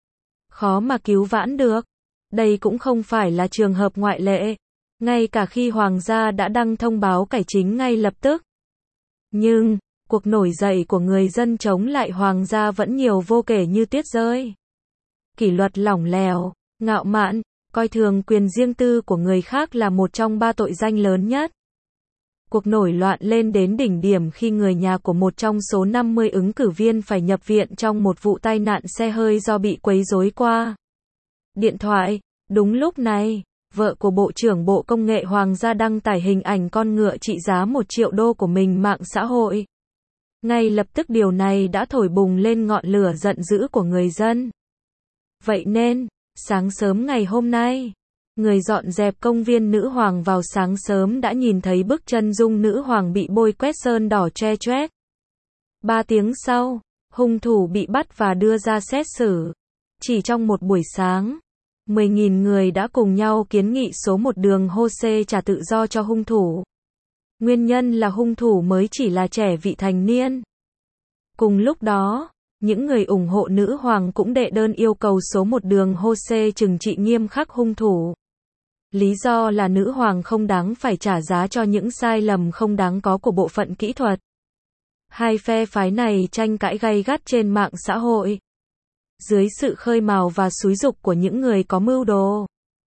Khó mà cứu vãn được. Đây cũng không phải là trường hợp ngoại lệ, ngay cả khi hoàng gia đã đăng thông báo cải chính ngay lập tức. Nhưng, cuộc nổi dậy của người dân chống lại hoàng gia vẫn nhiều vô kể như tuyết rơi. Kỷ luật lỏng lẻo, ngạo mạn, coi thường quyền riêng tư của người khác là một trong ba tội danh lớn nhất. Cuộc nổi loạn lên đến đỉnh điểm khi người nhà của một trong số năm mươi ứng cử viên phải nhập viện trong một vụ tai nạn xe hơi do bị quấy rối qua điện thoại. Đúng lúc này, vợ của Bộ trưởng Bộ Công nghệ Hoàng gia đăng tải hình ảnh con ngựa trị giá một triệu đô của mình mạng xã hội. Ngay lập tức điều này đã thổi bùng lên ngọn lửa giận dữ của người dân. Vậy nên, sáng sớm ngày hôm nay, người dọn dẹp công viên Nữ Hoàng vào sáng sớm đã nhìn thấy bức chân dung Nữ Hoàng bị bôi quét sơn đỏ choe choét. Ba tiếng sau, hung thủ bị bắt và đưa ra xét xử. Chỉ trong một buổi sáng, mười nghìn người đã cùng nhau kiến nghị số một đường Jose trả tự do cho hung thủ. Nguyên nhân là hung thủ mới chỉ là trẻ vị thành niên. Cùng lúc đó, những người ủng hộ nữ hoàng cũng đệ đơn yêu cầu số một đường Jose trừng trị nghiêm khắc hung thủ. Lý do là nữ hoàng không đáng phải trả giá cho những sai lầm không đáng có của bộ phận kỹ thuật. Hai phe phái này tranh cãi gay gắt trên mạng xã hội, dưới sự khơi mào và xúi giục của những người có mưu đồ.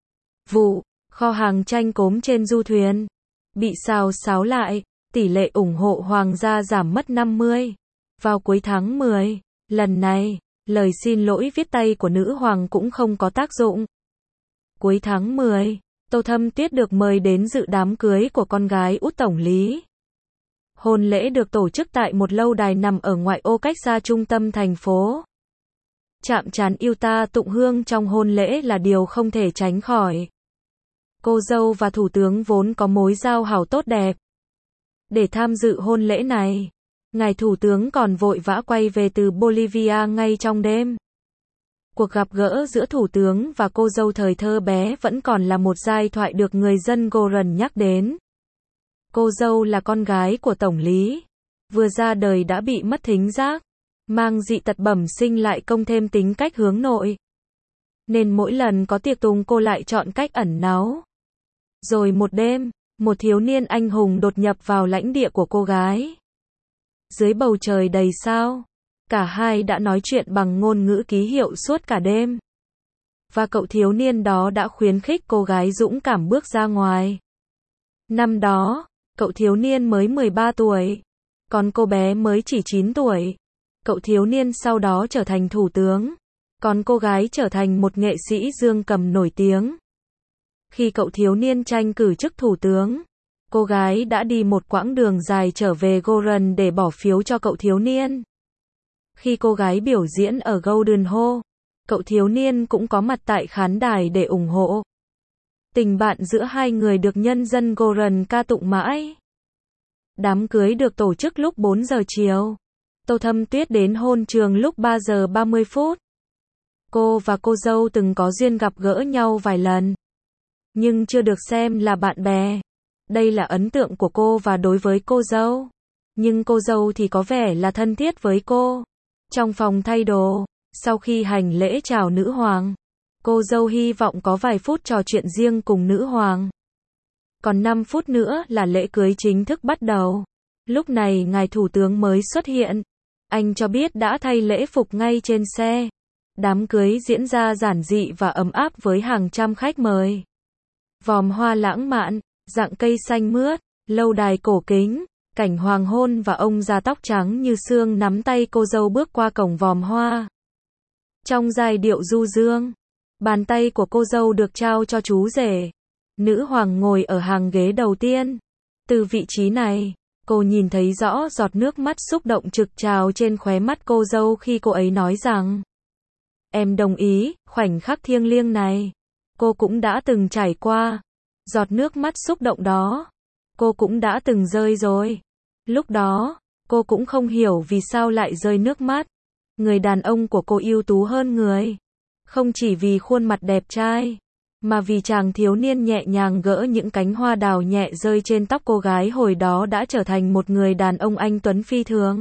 Vụ kho hàng tranh cốm trên du thuyền bị xào xáo lại, tỷ lệ ủng hộ hoàng gia giảm mất năm mươi. Vào cuối tháng mười, lần này, lời xin lỗi viết tay của nữ hoàng cũng không có tác dụng. Cuối tháng mười, Tô Thâm Tuyết được mời đến dự đám cưới của con gái út tổng lý. Hôn lễ được tổ chức tại một lâu đài nằm ở ngoại ô cách xa trung tâm thành phố. Chạm trán yêu ta tụng hương trong hôn lễ là điều không thể tránh khỏi. Cô dâu và thủ tướng vốn có mối giao hảo tốt đẹp. Để tham dự hôn lễ này, ngài thủ tướng còn vội vã quay về từ Bolivia ngay trong đêm. Cuộc gặp gỡ giữa thủ tướng và cô dâu thời thơ bé vẫn còn là một giai thoại được người dân Goran nhắc đến. Cô dâu là con gái của tổng lý, vừa ra đời đã bị mất thính giác, mang dị tật bẩm sinh lại công thêm tính cách hướng nội. Nên mỗi lần có tiệc tùng cô lại chọn cách ẩn náu. Rồi một đêm, một thiếu niên anh hùng đột nhập vào lãnh địa của cô gái. Dưới bầu trời đầy sao, cả hai đã nói chuyện bằng ngôn ngữ ký hiệu suốt cả đêm. Và cậu thiếu niên đó đã khuyến khích cô gái dũng cảm bước ra ngoài. Năm đó, cậu thiếu niên mới mười ba tuổi, còn cô bé mới chỉ chín tuổi. Cậu thiếu niên sau đó trở thành thủ tướng, còn cô gái trở thành một nghệ sĩ dương cầm nổi tiếng. Khi cậu thiếu niên tranh cử chức thủ tướng, cô gái đã đi một quãng đường dài trở về Goran để bỏ phiếu cho cậu thiếu niên. Khi cô gái biểu diễn ở Golden Hall, cậu thiếu niên cũng có mặt tại khán đài để ủng hộ. Tình bạn giữa hai người được nhân dân Goran ca tụng mãi. Đám cưới được tổ chức lúc bốn giờ chiều. Tô Thâm Tuyết đến hôn trường lúc ba giờ ba mươi phút. Cô và cô dâu từng có duyên gặp gỡ nhau vài lần, nhưng chưa được xem là bạn bè. Đây là ấn tượng của cô và đối với cô dâu. Nhưng cô dâu thì có vẻ là thân thiết với cô. Trong phòng thay đồ, sau khi hành lễ chào nữ hoàng, cô dâu hy vọng có vài phút trò chuyện riêng cùng nữ hoàng. Còn năm phút nữa là lễ cưới chính thức bắt đầu. Lúc này ngài thủ tướng mới xuất hiện. Anh cho biết đã thay lễ phục ngay trên xe. Đám cưới diễn ra giản dị và ấm áp với hàng trăm khách mời. Vòm hoa lãng mạn, dạng cây xanh mướt, lâu đài cổ kính, cảnh hoàng hôn và ông già tóc trắng như sương nắm tay cô dâu bước qua cổng vòm hoa. Trong giai điệu du dương, bàn tay của cô dâu được trao cho chú rể. Nữ hoàng ngồi ở hàng ghế đầu tiên. Từ vị trí này, cô nhìn thấy rõ giọt nước mắt xúc động trực trào trên khóe mắt cô dâu khi cô ấy nói rằng: em đồng ý, khoảnh khắc thiêng liêng này, cô cũng đã từng trải qua. Giọt nước mắt xúc động đó, cô cũng đã từng rơi rồi. Lúc đó, cô cũng không hiểu vì sao lại rơi nước mắt. Người đàn ông của cô ưu tú hơn người. Không chỉ vì khuôn mặt đẹp trai, mà vì chàng thiếu niên nhẹ nhàng gỡ những cánh hoa đào nhẹ rơi trên tóc cô gái hồi đó đã trở thành một người đàn ông anh tuấn phi thường.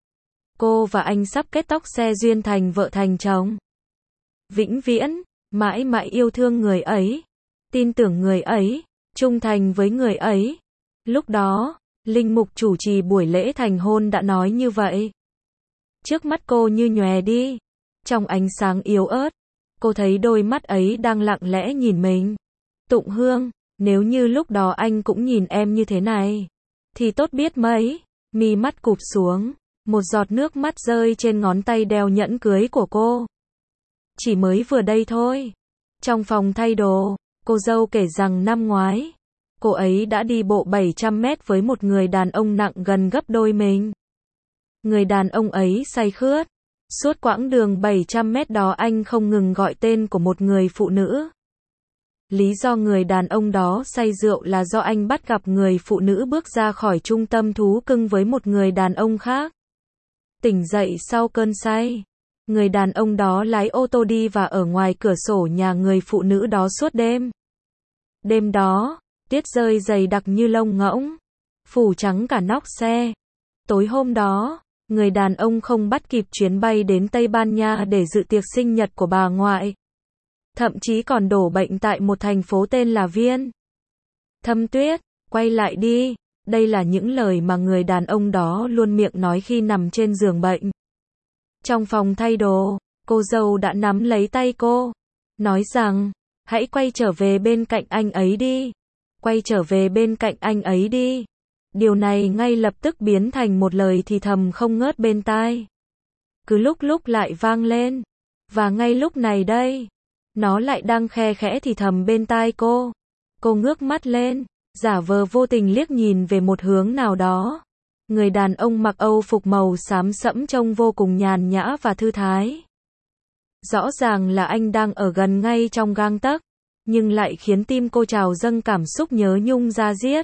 Cô và anh sắp kết tóc xe duyên thành vợ thành chồng. Vĩnh viễn, mãi mãi yêu thương người ấy, tin tưởng người ấy, trung thành với người ấy. Lúc đó, linh mục chủ trì buổi lễ thành hôn đã nói như vậy. Trước mắt cô như nhòe đi. Trong ánh sáng yếu ớt, cô thấy đôi mắt ấy đang lặng lẽ nhìn mình. Tụng hương, nếu như lúc đó anh cũng nhìn em như thế này, thì tốt biết mấy. Mi mắt cụp xuống, một giọt nước mắt rơi trên ngón tay đeo nhẫn cưới của cô. Chỉ mới vừa đây thôi. Trong phòng thay đồ, cô dâu kể rằng năm ngoái, cô ấy đã đi bộ bảy trăm mét với một người đàn ông nặng gần gấp đôi mình. Người đàn ông ấy say khướt. Suốt quãng đường bảy trăm mét đó anh không ngừng gọi tên của một người phụ nữ. Lý do người đàn ông đó say rượu là do anh bắt gặp người phụ nữ bước ra khỏi trung tâm thú cưng với một người đàn ông khác. Tỉnh dậy sau cơn say, người đàn ông đó lái ô tô đi và ở ngoài cửa sổ nhà người phụ nữ đó suốt đêm. Đêm đó, tuyết rơi dày đặc như lông ngỗng, phủ trắng cả nóc xe. Tối hôm đó, người đàn ông không bắt kịp chuyến bay đến Tây Ban Nha để dự tiệc sinh nhật của bà ngoại. Thậm chí còn đổ bệnh tại một thành phố tên là Viên. Thâm Tuyết, quay lại đi. Đây là những lời mà người đàn ông đó luôn miệng nói khi nằm trên giường bệnh. Trong phòng thay đồ, cô dâu đã nắm lấy tay cô, nói rằng, hãy quay trở về bên cạnh anh ấy đi. Quay trở về bên cạnh anh ấy đi. Điều này ngay lập tức biến thành một lời thì thầm không ngớt bên tai. Cứ lúc lúc lại vang lên. Và ngay lúc này đây, nó lại đang khe khẽ thì thầm bên tai cô. Cô ngước mắt lên, giả vờ vô tình liếc nhìn về một hướng nào đó. Người đàn ông mặc âu phục màu xám sẫm trông vô cùng nhàn nhã và thư thái. Rõ ràng là anh đang ở gần ngay trong gang tấc, nhưng lại khiến tim cô trào dâng cảm xúc nhớ nhung da diết.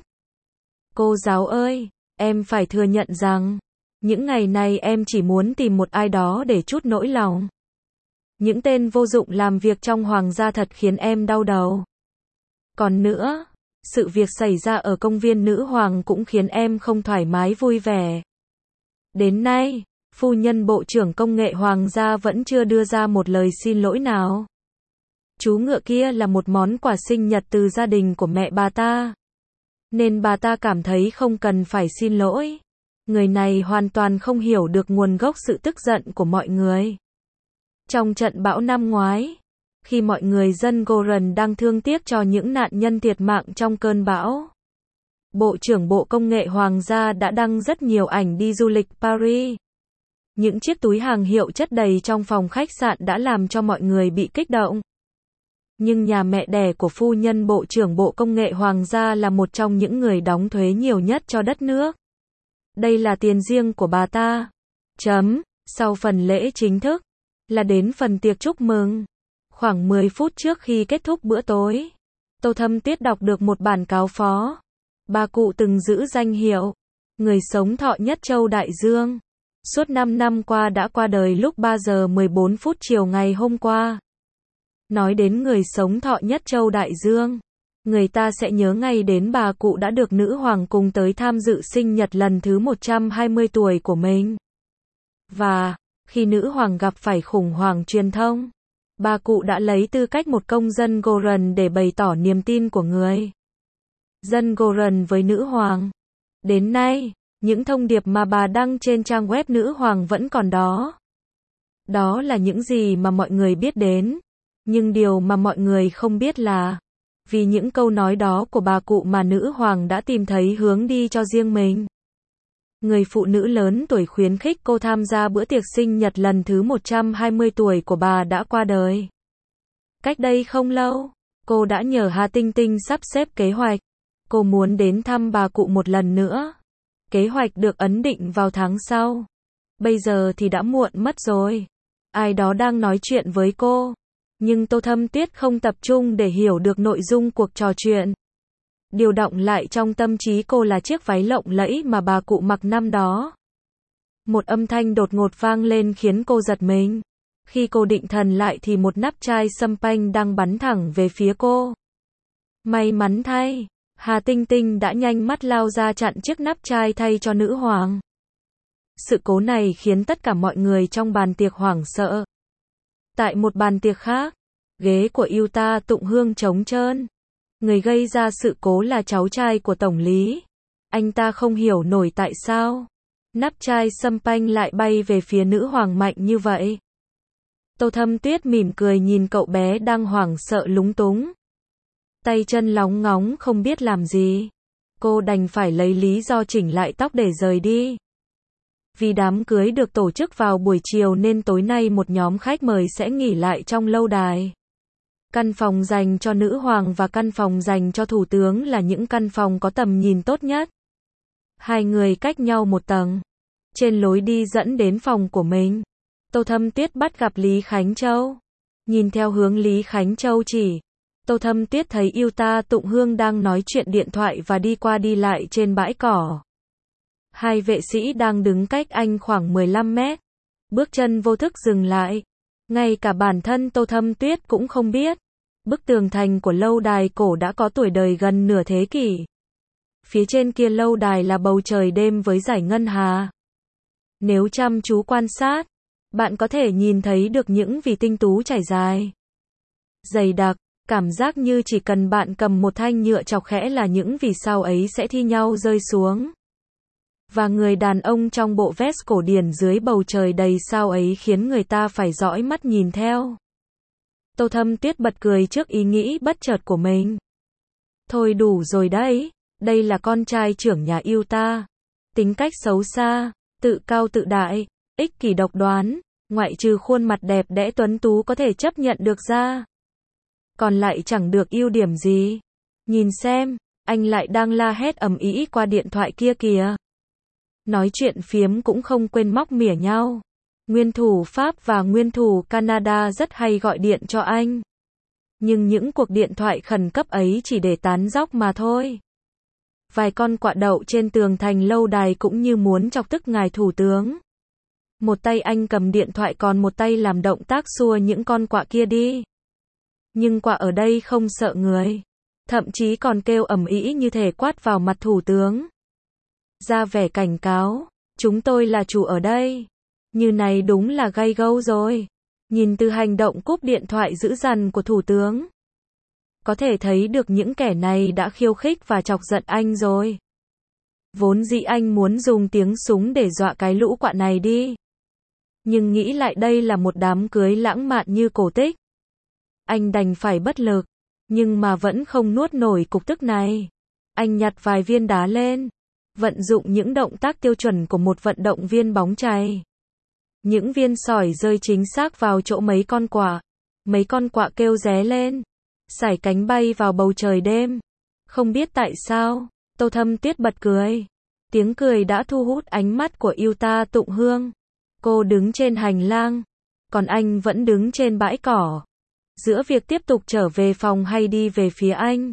Cô giáo ơi, em phải thừa nhận rằng, những ngày này em chỉ muốn tìm một ai đó để trút nỗi lòng. Những tên vô dụng làm việc trong hoàng gia thật khiến em đau đầu. Còn nữa, sự việc xảy ra ở công viên nữ hoàng cũng khiến em không thoải mái vui vẻ. Đến nay, phu nhân Bộ trưởng Công nghệ Hoàng gia vẫn chưa đưa ra một lời xin lỗi nào. Chú ngựa kia là một món quà sinh nhật từ gia đình của mẹ bà ta. Nên bà ta cảm thấy không cần phải xin lỗi. Người này hoàn toàn không hiểu được nguồn gốc sự tức giận của mọi người. Trong trận bão năm ngoái, khi mọi người dân Goran đang thương tiếc cho những nạn nhân thiệt mạng trong cơn bão, Bộ trưởng Bộ Công nghệ Hoàng gia đã đăng rất nhiều ảnh đi du lịch Paris. Những chiếc túi hàng hiệu chất đầy trong phòng khách sạn đã làm cho mọi người bị kích động. Nhưng nhà mẹ đẻ của phu nhân Bộ trưởng Bộ Công nghệ Hoàng gia là một trong những người đóng thuế nhiều nhất cho đất nước. Đây là tiền riêng của bà ta. Chấm. Sau phần lễ chính thức, là đến phần tiệc chúc mừng. Khoảng mười phút trước khi kết thúc bữa tối, Tô Thâm Tuyết đọc được một bản cáo phó. Bà cụ từng giữ danh hiệu người sống thọ nhất châu Đại Dương. Suốt năm năm qua đã qua đời lúc ba giờ mười bốn phút chiều ngày hôm qua. Nói đến người sống thọ nhất châu Đại Dương, người ta sẽ nhớ ngay đến bà cụ đã được nữ hoàng cùng tới tham dự sinh nhật lần thứ một trăm hai mươi tuổi của mình. Và, khi nữ hoàng gặp phải khủng hoảng truyền thông, bà cụ đã lấy tư cách một công dân Goran để bày tỏ niềm tin của người dân Goran với nữ hoàng. Đến nay, những thông điệp mà bà đăng trên trang web nữ hoàng vẫn còn đó. Đó là những gì mà mọi người biết đến. Nhưng điều mà mọi người không biết là, vì những câu nói đó của bà cụ mà nữ hoàng đã tìm thấy hướng đi cho riêng mình. Người phụ nữ lớn tuổi khuyến khích cô tham gia bữa tiệc sinh nhật lần thứ một trăm hai mươi tuổi của bà đã qua đời. Cách đây không lâu, cô đã nhờ Hà Tinh Tinh sắp xếp kế hoạch. Cô muốn đến thăm bà cụ một lần nữa. Kế hoạch được ấn định vào tháng sau. Bây giờ thì đã muộn mất rồi. Ai đó đang nói chuyện với cô. Nhưng Tô Thâm Tuyết không tập trung để hiểu được nội dung cuộc trò chuyện. Điều động lại trong tâm trí cô là chiếc váy lộng lẫy mà bà cụ mặc năm đó. Một âm thanh đột ngột vang lên khiến cô giật mình. Khi cô định thần lại thì một nắp chai champagne đang bắn thẳng về phía cô. May mắn thay, Hà Tinh Tinh đã nhanh mắt lao ra chặn chiếc nắp chai thay cho nữ hoàng. Sự cố này khiến tất cả mọi người trong bàn tiệc hoảng sợ. Tại một bàn tiệc khác, ghế của Utah Tụng Hương trống trơn. Người gây ra sự cố là cháu trai của tổng lý. Anh ta không hiểu nổi tại sao nắp chai champagne lại bay về phía nữ hoàng mạnh như vậy. Tô Thâm Tuyết mỉm cười nhìn cậu bé đang hoảng sợ lúng túng. Tay chân lóng ngóng không biết làm gì. Cô đành phải lấy lý do chỉnh lại tóc để rời đi. Vì đám cưới được tổ chức vào buổi chiều nên tối nay một nhóm khách mời sẽ nghỉ lại trong lâu đài. Căn phòng dành cho nữ hoàng và căn phòng dành cho thủ tướng là những căn phòng có tầm nhìn tốt nhất. Hai người cách nhau một tầng. Trên lối đi dẫn đến phòng của mình, Tô Thâm Tuyết bắt gặp Lý Khánh Châu. Nhìn theo hướng Lý Khánh Châu chỉ, Tô Thâm Tuyết thấy Yuta Tụng Hương đang nói chuyện điện thoại và đi qua đi lại trên bãi cỏ. Hai vệ sĩ đang đứng cách anh khoảng mười lăm mét. Bước chân vô thức dừng lại. Ngay cả bản thân Tô Thâm Tuyết cũng không biết. Bức tường thành của lâu đài cổ đã có tuổi đời gần nửa thế kỷ. Phía trên kia lâu đài là bầu trời đêm với dải ngân hà. Nếu chăm chú quan sát, bạn có thể nhìn thấy được những vì tinh tú trải dài, dày đặc, cảm giác như chỉ cần bạn cầm một thanh nhựa chọc khẽ là những vì sao ấy sẽ thi nhau rơi xuống. Và người đàn ông trong bộ vest cổ điển dưới bầu trời đầy sao ấy khiến người ta phải dõi mắt nhìn theo. Tô Thâm Tuyết bật cười trước ý nghĩ bất chợt của mình. Thôi đủ rồi đấy, đây là con trai trưởng nhà Yuta. Tính cách xấu xa, tự cao tự đại, ích kỷ độc đoán, ngoại trừ khuôn mặt đẹp đẽ tuấn tú có thể chấp nhận được ra. Còn lại chẳng được ưu điểm gì. Nhìn xem, anh lại đang la hét ầm ĩ qua điện thoại kia kìa. Nói chuyện phiếm cũng không quên móc mỉa nhau. Nguyên thủ Pháp và nguyên thủ Canada rất hay gọi điện cho anh. Nhưng những cuộc điện thoại khẩn cấp ấy chỉ để tán dóc mà thôi. Vài con quạ đậu trên tường thành lâu đài cũng như muốn chọc tức ngài thủ tướng. Một tay anh cầm điện thoại còn một tay làm động tác xua những con quạ kia đi. Nhưng quạ ở đây không sợ người. Thậm chí còn kêu ầm ĩ như thể quát vào mặt thủ tướng. Ra vẻ cảnh cáo, chúng tôi là chủ ở đây. Như này đúng là gay gâu rồi. Nhìn từ hành động cúp điện thoại dữ dằn của thủ tướng, có thể thấy được những kẻ này đã khiêu khích và chọc giận anh rồi. Vốn dĩ anh muốn dùng tiếng súng để dọa cái lũ quạ này đi. Nhưng nghĩ lại đây là một đám cưới lãng mạn như cổ tích. Anh đành phải bất lực. Nhưng mà vẫn không nuốt nổi cục tức này. Anh nhặt vài viên đá lên. Vận dụng những động tác tiêu chuẩn của một vận động viên bóng chày. Những viên sỏi rơi chính xác vào chỗ mấy con quạ. Mấy con quạ kêu ré lên. Sải cánh bay vào bầu trời đêm. Không biết tại sao, Tô Thâm Tuyết bật cười. Tiếng cười đã thu hút ánh mắt của Yuta Tụng Hương. Cô đứng trên hành lang. Còn anh vẫn đứng trên bãi cỏ. Giữa việc tiếp tục trở về phòng hay đi về phía anh,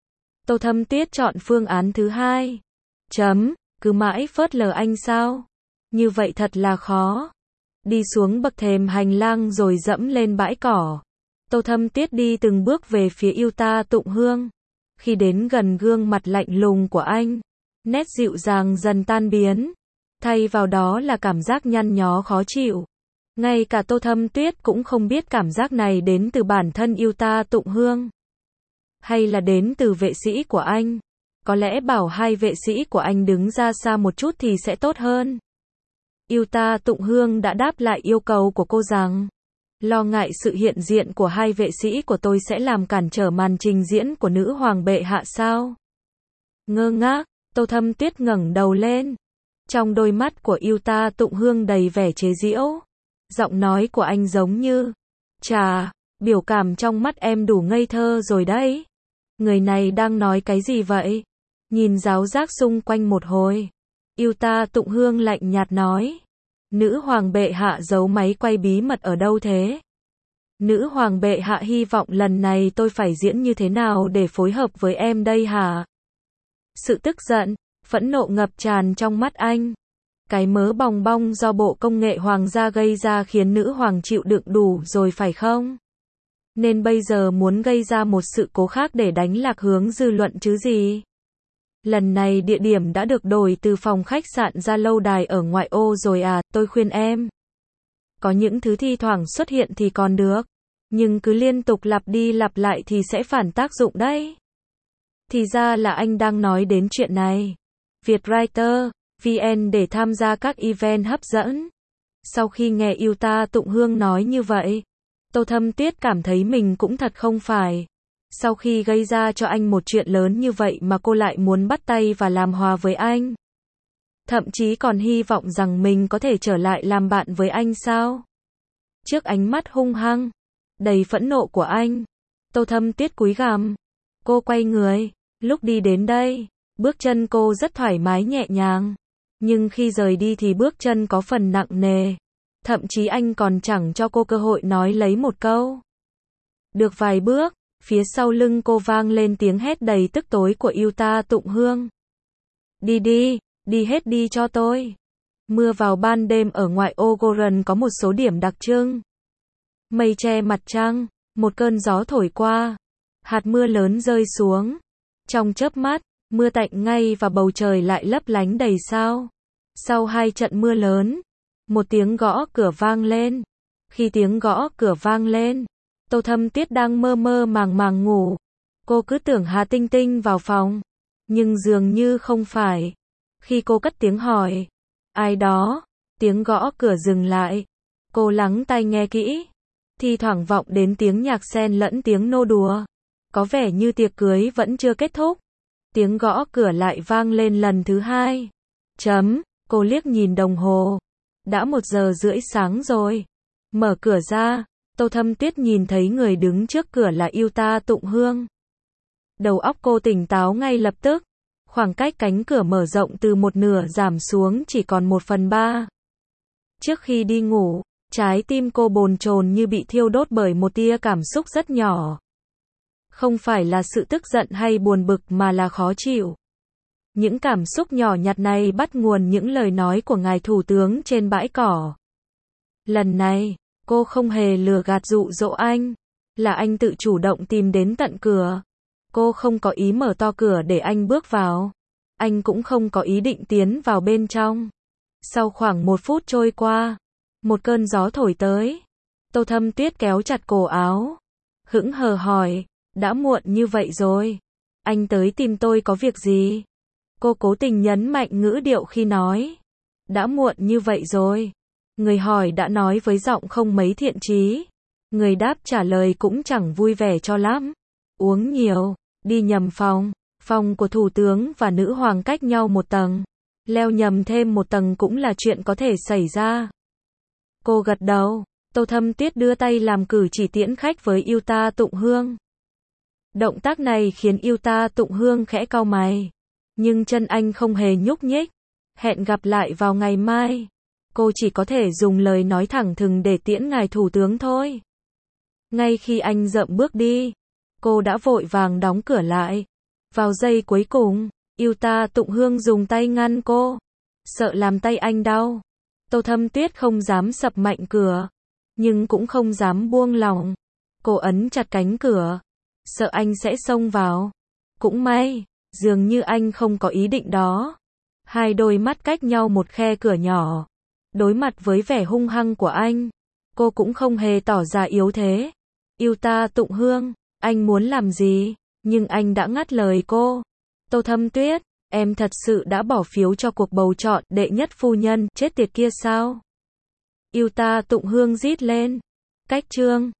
Tô Thâm Tuyết chọn phương án thứ hai. Chấm, cứ mãi phớt lờ anh sao? Như vậy thật là khó. Đi xuống bậc thềm hành lang rồi dẫm lên bãi cỏ. Tô Thâm Tuyết đi từng bước về phía Yuta Tụng Hương. Khi đến gần gương mặt lạnh lùng của anh, nét dịu dàng dần tan biến. Thay vào đó là cảm giác nhăn nhó khó chịu. Ngay cả Tô Thâm Tuyết cũng không biết cảm giác này đến từ bản thân Yuta Tụng Hương, hay là đến từ vệ sĩ của anh. Có lẽ bảo hai vệ sĩ của anh đứng ra xa một chút thì sẽ tốt hơn. Yuta Tụng Hương đã đáp lại yêu cầu của cô rằng, lo ngại sự hiện diện của hai vệ sĩ của tôi sẽ làm cản trở màn trình diễn của nữ hoàng bệ hạ sao? Ngơ ngác, Tô Thâm Tuyết ngẩng đầu lên. Trong đôi mắt của Yuta Tụng Hương đầy vẻ chế giễu. Giọng nói của anh giống như, chà, biểu cảm trong mắt em đủ ngây thơ rồi đấy. Người này đang nói cái gì vậy? Nhìn giáo giác xung quanh một hồi, Yuta Tụng Hương lạnh nhạt nói, nữ hoàng bệ hạ giấu máy quay bí mật ở đâu thế? Nữ hoàng bệ hạ hy vọng lần này tôi phải diễn như thế nào để phối hợp với em đây hả? Sự tức giận, phẫn nộ ngập tràn trong mắt anh. Cái mớ bòng bong do bộ công nghệ hoàng gia gây ra khiến nữ hoàng chịu đựng đủ rồi phải không? Nên bây giờ muốn gây ra một sự cố khác để đánh lạc hướng dư luận chứ gì? Lần này địa điểm đã được đổi từ phòng khách sạn ra lâu đài ở ngoại ô rồi à, tôi khuyên em. Có những thứ thi thoảng xuất hiện thì còn được, nhưng cứ liên tục lặp đi lặp lại thì sẽ phản tác dụng đấy. Thì ra là anh đang nói đến chuyện này. Vietwriter vê en để tham gia các event hấp dẫn. Sau khi nghe Yuta Tụng Hương nói như vậy, Tô Thâm Tuyết cảm thấy mình cũng thật không phải Sau khi gây ra cho anh một chuyện lớn như vậy mà cô lại muốn bắt tay và làm hòa với anh. Thậm chí còn hy vọng rằng mình có thể trở lại làm bạn với anh sao? Trước ánh mắt hung hăng, đầy phẫn nộ của anh, Tô Thâm Tuyết cúi gằm. Cô quay người, lúc đi đến đây, bước chân cô rất thoải mái nhẹ nhàng. Nhưng khi rời đi thì bước chân có phần nặng nề. Thậm chí anh còn chẳng cho cô cơ hội nói lấy một câu. Được vài bước, phía sau lưng cô vang lên tiếng hét đầy tức tối của Yuta Tụng Hương. Đi đi, đi hết đi cho tôi. Mưa vào ban đêm ở ngoại ô Goron có một số điểm đặc trưng. Mây che mặt trăng, một cơn gió thổi qua, hạt mưa lớn rơi xuống. Trong chớp mắt, mưa tạnh ngay và bầu trời lại lấp lánh đầy sao. Sau hai trận mưa lớn, một tiếng gõ cửa vang lên. Khi tiếng gõ cửa vang lên, Tô Thâm Tuyết đang mơ mơ màng màng ngủ. Cô cứ tưởng Hà Tinh Tinh vào phòng, nhưng dường như không phải. Khi cô cất tiếng hỏi, ai đó, tiếng gõ cửa dừng lại. Cô lắng tai nghe kỹ, thi thoảng vọng đến tiếng nhạc xen lẫn tiếng nô đùa. Có vẻ như tiệc cưới vẫn chưa kết thúc. Tiếng gõ cửa lại vang lên lần thứ hai. Chấm, cô liếc nhìn đồng hồ. Đã một giờ rưỡi sáng rồi. Mở cửa ra, Tô Thâm Tuyết nhìn thấy người đứng trước cửa là Yuta Tụng Hương. Đầu óc cô tỉnh táo ngay lập tức. Khoảng cách cánh cửa mở rộng từ một nửa giảm xuống chỉ còn một phần ba. Trước khi đi ngủ, trái tim cô bồn chồn như bị thiêu đốt bởi một tia cảm xúc rất nhỏ. Không phải là sự tức giận hay buồn bực mà là khó chịu. Những cảm xúc nhỏ nhặt này bắt nguồn những lời nói của ngài thủ tướng trên bãi cỏ. Lần này, cô không hề lừa gạt dụ dỗ anh, là anh tự chủ động tìm đến tận cửa. Cô không có ý mở to cửa để anh bước vào. Anh cũng không có ý định tiến vào bên trong. Sau khoảng một phút trôi qua, một cơn gió thổi tới. Tô Thâm Tuyết kéo chặt cổ áo, hững hờ hỏi, đã muộn như vậy rồi. Anh tới tìm tôi có việc gì? Cô cố tình nhấn mạnh ngữ điệu khi nói. Đã muộn như vậy rồi. Người hỏi đã nói với giọng không mấy thiện chí. Người đáp trả lời cũng chẳng vui vẻ cho lắm. Uống nhiều, đi nhầm phòng. Phòng của thủ tướng và nữ hoàng cách nhau một tầng. Leo nhầm thêm một tầng cũng là chuyện có thể xảy ra. Cô gật đầu. Tô Thâm Tuyết đưa tay làm cử chỉ tiễn khách với Yuta Tụng Hương. Động tác này khiến Yuta Tụng Hương khẽ cau mày. Nhưng chân anh không hề nhúc nhích. Hẹn gặp lại vào ngày mai. Cô chỉ có thể dùng lời nói thẳng thừng để tiễn ngài thủ tướng thôi. Ngay khi anh dậm bước đi, cô đã vội vàng đóng cửa lại. Vào giây cuối cùng, Yuta Tụng Hương dùng tay ngăn cô. Sợ làm tay anh đau. Tô Thâm Tuyết không dám sập mạnh cửa, nhưng cũng không dám buông lỏng. Cô ấn chặt cánh cửa, sợ anh sẽ xông vào. Cũng may, dường như anh không có ý định đó. Hai đôi mắt cách nhau một khe cửa nhỏ. Đối mặt với vẻ hung hăng của anh, cô cũng không hề tỏ ra yếu thế. Yuta Tụng Hương, anh muốn làm gì? Nhưng anh đã ngắt lời cô. Tô Thâm Tuyết, em thật sự đã bỏ phiếu cho cuộc bầu chọn đệ nhất phu nhân chết tiệt kia sao? Yuta Tụng Hương rít lên. Cách chương